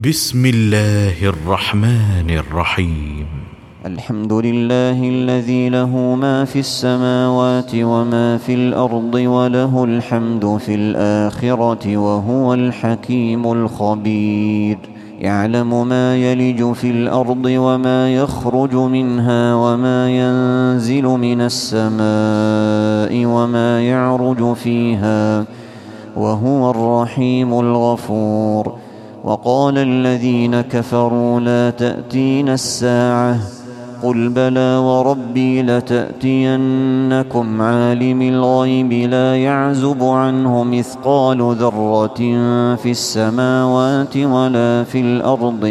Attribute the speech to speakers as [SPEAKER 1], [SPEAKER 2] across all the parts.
[SPEAKER 1] بسم الله الرحمن الرحيم.
[SPEAKER 2] الحمد لله الذي له ما في السماوات وما في الأرض وله الحمد في الآخرة وهو الحكيم الخبير. يعلم ما يلج في الأرض وما يخرج منها وما ينزل من السماء وما يعرج فيها وهو الرحيم الغفور. وقال الذين كفروا لا تأتينا الساعة قل بلى وربي لتأتينكم عالم الغيب لا يعزب عنه مثقال ذرة في السماوات ولا في الأرض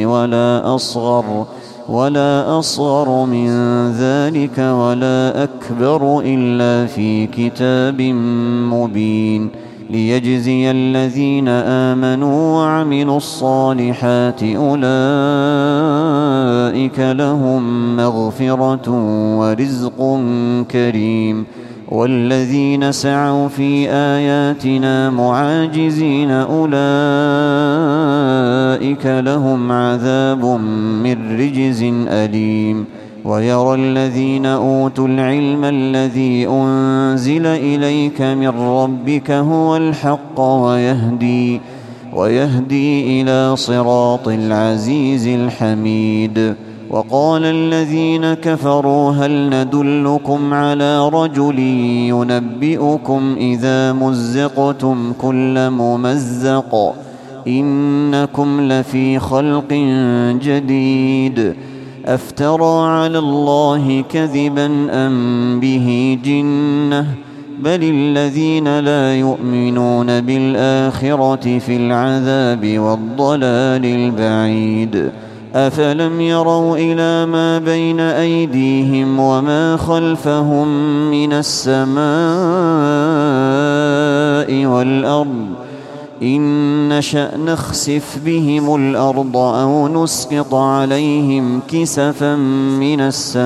[SPEAKER 2] ولا أصغر من ذلك ولا أكبر إلا في كتاب مبين ليجزي الذين آمنوا وعملوا الصالحات أولئك لهم مغفرة ورزق كريم. والذين سعوا في آياتنا معاجزين أولئك لهم عذاب من رجز أليم. ويرى الذين أوتوا العلم الذي أنزل إليك من ربك هو الحق ويهدي إلى صراط العزيز الحميد. وقال الذين كفروا هل ندلكم على رجل ينبئكم إذا مزقتم كل ممزق إنكم لفي خلق جديد أفترى على الله كذبا أم به جنة بل الذين لا يؤمنون بالآخرة في العذاب والضلال البعيد. أفلم يروا إلى ما بين أيديهم وما خلفهم من السماء والأرض إن نشأ نخسف بهم الأرض أو نسقط عليهم كسفا من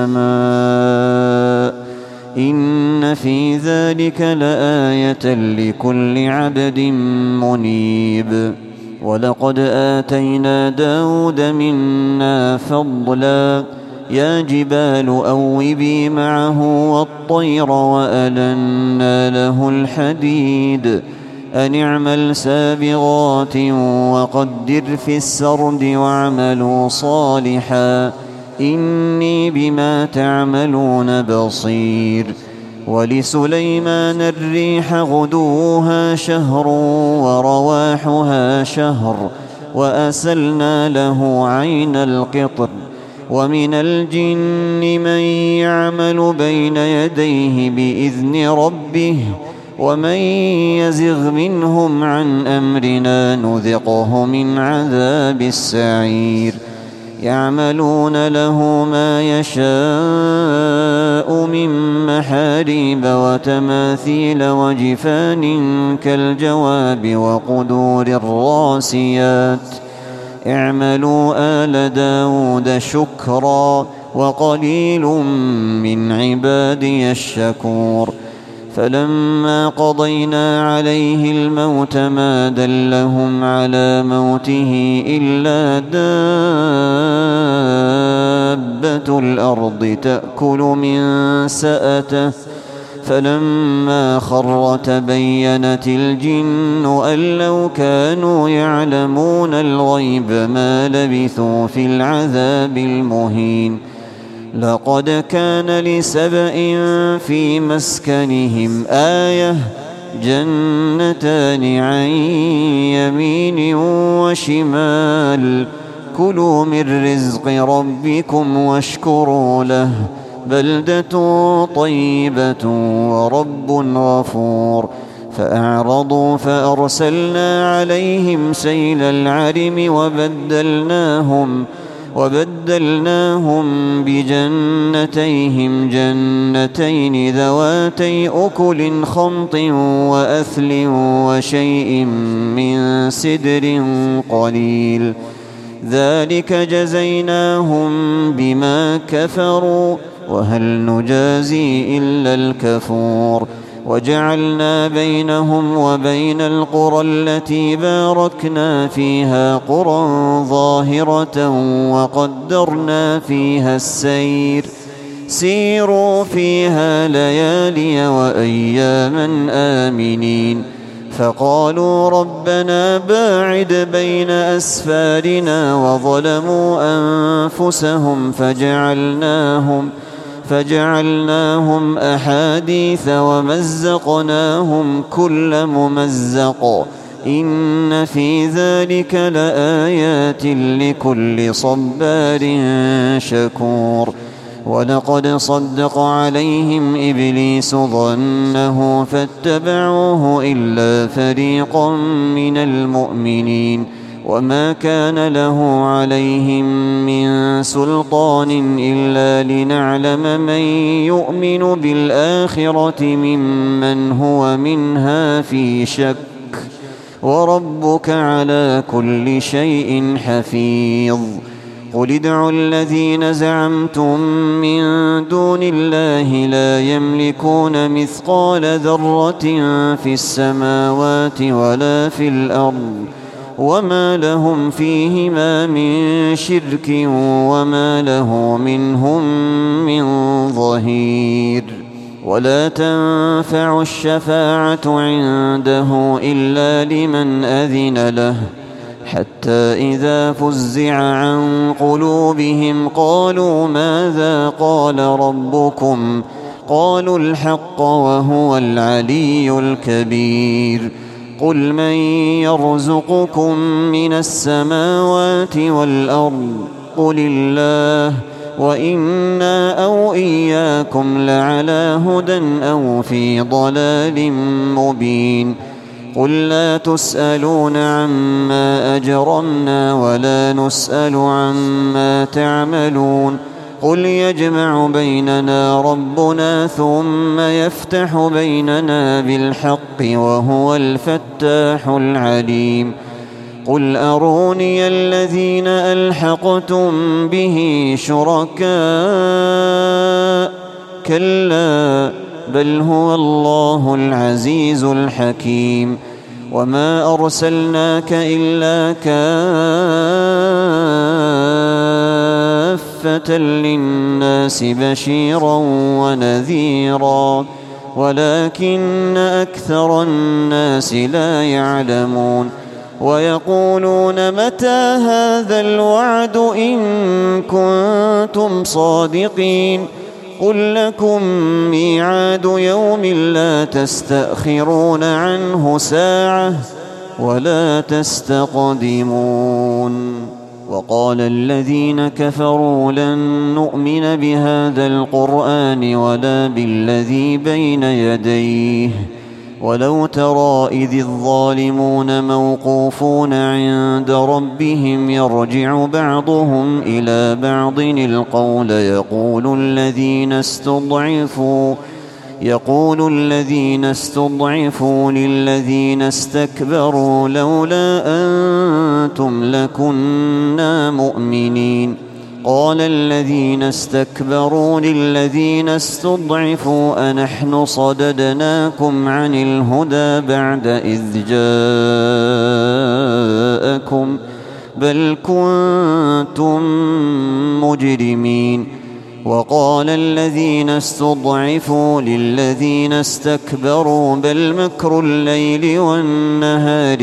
[SPEAKER 2] السماء إن في ذلك لآية لكل عبد منيب. ولقد آتينا داود منا فضلا يا جبال أوبي معه والطير وألنا له الحديد أن اعمل سابغات وقدر في السرد واعملوا صالحا إني بما تعملون بصير. ولسليمان الريح غدوها شهر ورواحها شهر وأسلنا له عين القطر. ومن الجن من يعمل بين يديه بإذن ربه ومن يزغ منهم عن أمرنا نذقه من عذاب السعير. يعملون له ما يشاء من محاريب وتماثيل وجفان كالجواب وقدور الراسيات اعملوا آل داود شكرا وقليل من عبادي الشكور. فلما قضينا عليه الموت ما دلهم على موته إلا دابة الأرض تأكل من سأته فلما خر تبينت الجن أن لو كانوا يعلمون الغيب ما لبثوا في العذاب المهين. لقد كان لسبإ في مسكنهم آية جنتان عن يمين وشمال كلوا من رزق ربكم واشكروا له بلدة طيبة ورب غفور. فأعرضوا فأرسلنا عليهم سيل العرم وبدلناهم بجنتيهم جنتين ذواتي أكل خمط وأثل وشيء من سدر قليل ذلك جزيناهم بما كفروا وهل نجازي إلا الكفور. وجعلنا بينهم وبين القرى التي باركنا فيها قرى ظاهرة وقدرنا فيها السير سيروا فيها ليالي وأياما آمنين فقالوا ربنا باعد بين أسفارنا وظلموا أنفسهم فجعلناهم أحاديث ومزقناهم كل ممزق إن في ذلك لآيات لكل صبار شكور ولقد صدق عليهم إبليس ظنه فاتبعوه إلا فريقا من المؤمنين وما كان له عليهم من سلطان إلا لنعلم من يؤمن بالآخرة ممن هو منها في شك وربك على كل شيء حفيظ قل ادعوا الذين زعمتم من دون الله لا يملكون مثقال ذرة في السماوات ولا في الأرض وما لهم فيهما من شرك وما له منهم من ظهير ولا تنفع الشفاعة عنده إلا لمن أذن له حتى إذا فزع عن قلوبهم قالوا ماذا قال ربكم قالوا الحق وهو العلي الكبير قل من يرزقكم من السماوات والأرض قل الله وإنا أو إياكم لعلى هدى أو في ضلال مبين قل لا تسألون عما أجرمنا ولا نسأل عما تعملون قل يجمع بيننا ربنا ثم يفتح بيننا بالحق وهو الفتاح العليم قل أروني الذين ألحقتم به شركاء كلا بل هو الله العزيز الحكيم وما أرسلناك إلا كافة للناس بشيرا ونذيرا ولكن أكثر الناس لا يعلمون ويقولون متى هذا الوعد إن كنتم صادقين قل لكم ميعاد يوم لا تستأخرون عنه ساعة ولا تستقدمون وقال الذين كفروا لن نؤمن بهذا القرآن ولا بالذي بين يديه ولو ترى إذ الظالمون موقوفون عند ربهم يرجع بعضهم إلى بعض القول يقول الذين استضعفوا للذين استكبروا لولا أنتم لكنا مؤمنين قال الذين استكبروا للذين استضعفوا أنحن صددناكم عن الهدى بعد إذ جاءكم بل كنتم مجرمين وقال الذين استضعفوا للذين استكبروا بل مكر الليل والنهار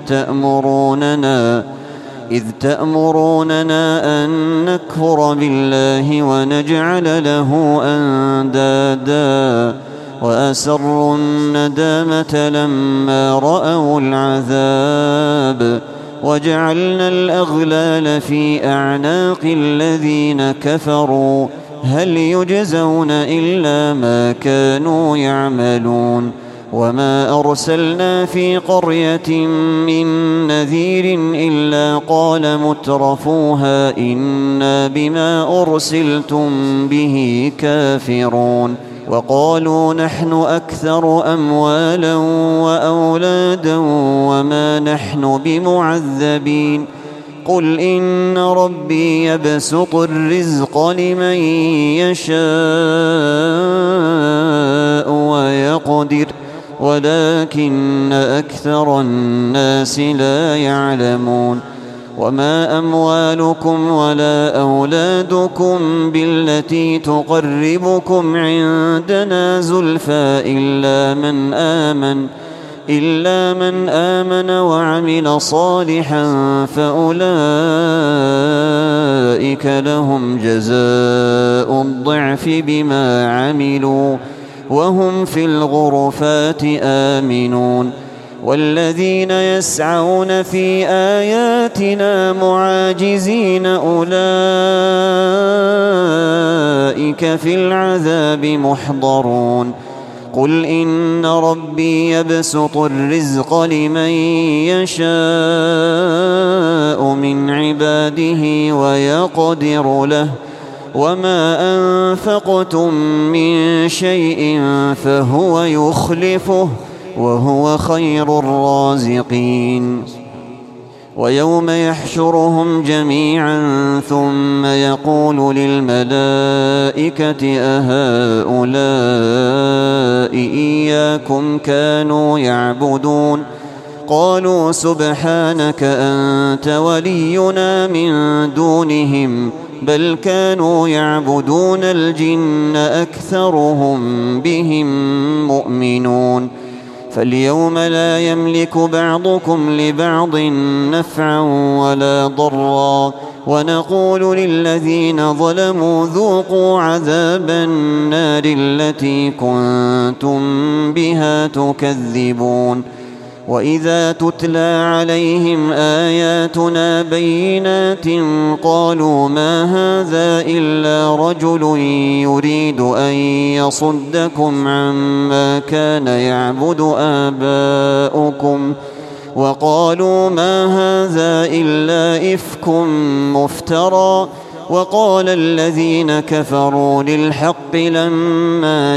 [SPEAKER 2] إذ تأمروننا أن نكفر بالله ونجعل له أندادا وأسروا الندامة لما رأوا العذاب وجعلنا الأغلال في أعناق الذين كفروا هل يجزون إلا ما كانوا يعملون وما أرسلنا في قرية من نذير إلا قال مترفوها إنا بما أرسلتم به كافرون وقالوا نحن أكثر أموالا وأولادا وما نحن بمعذبين قل إن ربي يبسط الرزق لمن يشاء ويقدر يقدر ولكن أكثر الناس لا يعلمون. وما أموالكم ولا أولادكم بالتي تقربكم عندنا زلفى إلا من آمن وعمل صالحا فأولئك لهم جزاء الضعف بما عملوا وهم في الغرفات آمنون. والذين يسعون في آياتنا معاجزين أولئك في العذاب محضرون. قل إن ربي يبسط الرزق لمن يشاء من عباده ويقدر له وما أنفقتم من شيء فهو يخلفه وهو خير الرازقين. ويوم يحشرهم جميعا ثم يقول للملائكة أهؤلاء إياكم كانوا يعبدون قالوا سبحانك أنت ولينا من دونهم بل كانوا يعبدون الجن أكثرهم بهم مؤمنون. فاليوم لا يملك بعضكم لبعض نفعا ولا ضرا ونقول للذين ظلموا ذوقوا عذاب النار التي كنتم بها تكذبون. وإذا تتلى عليهم آياتنا بينات قالوا ما هذا إلا رجل يريد أن يصدكم عما كان يعبد آباؤكم وقالوا ما هذا إلا إفك مفترى. وقال الذين كفروا للحق لما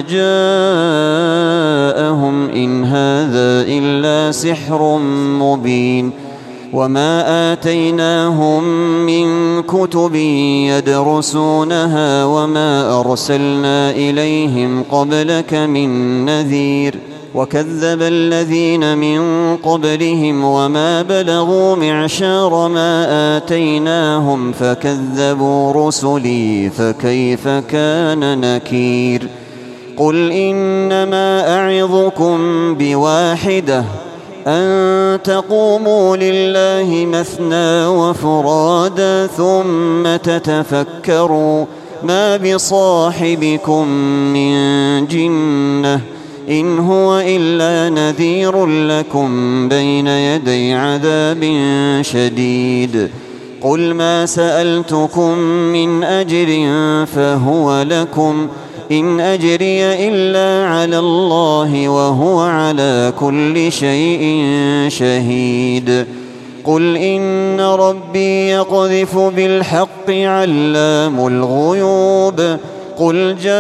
[SPEAKER 2] جاءهم إن هذا إلا سحر مبين. وما آتيناهم من كتب يدرسونها وما أرسلنا إليهم قبلك من نذير وكذب الذين من قبلهم وما بلغوا معشار ما آتيناهم فكذبوا رسلي فكيف كان نكير. قل إنما أعظكم بواحدة أن تقوموا لله مثنى وفرادا ثم تتفكروا ما بصاحبكم من جنة إن هو إلا نذير لكم بين يدي عذاب شديد. قل ما سألتكم من أجر فهو لكم إن أجري إلا على الله وهو على كل شيء شهيد. قل إن ربي يقذف بالحق علام الغيوب. قل جاء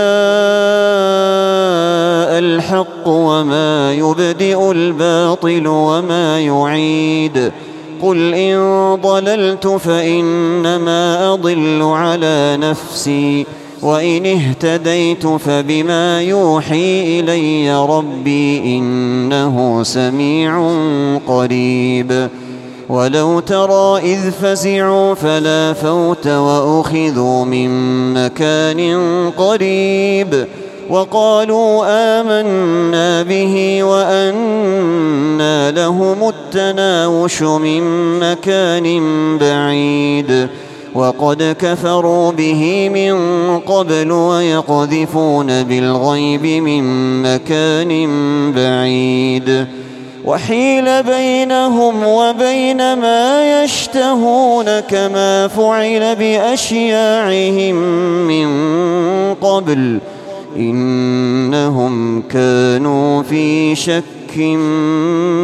[SPEAKER 2] الحق وما يبدئ الباطل وما يعيد. قل إن ضللت فإنما أضل على نفسي وإن اهتديت فبما يوحي إلي ربي إنه سميع قريب. ولو ترى إذ فزعوا فلا فوت وأخذوا من مكان قريب وقالوا آمنا به وأنى لهم التناوش من مكان بعيد وقد كفروا به من قبل ويقذفون بالغيب من مكان بعيد. وحيل بينهم وبين ما يشتهون كما فعل بأشياعهم من قبل إنهم كانوا في شك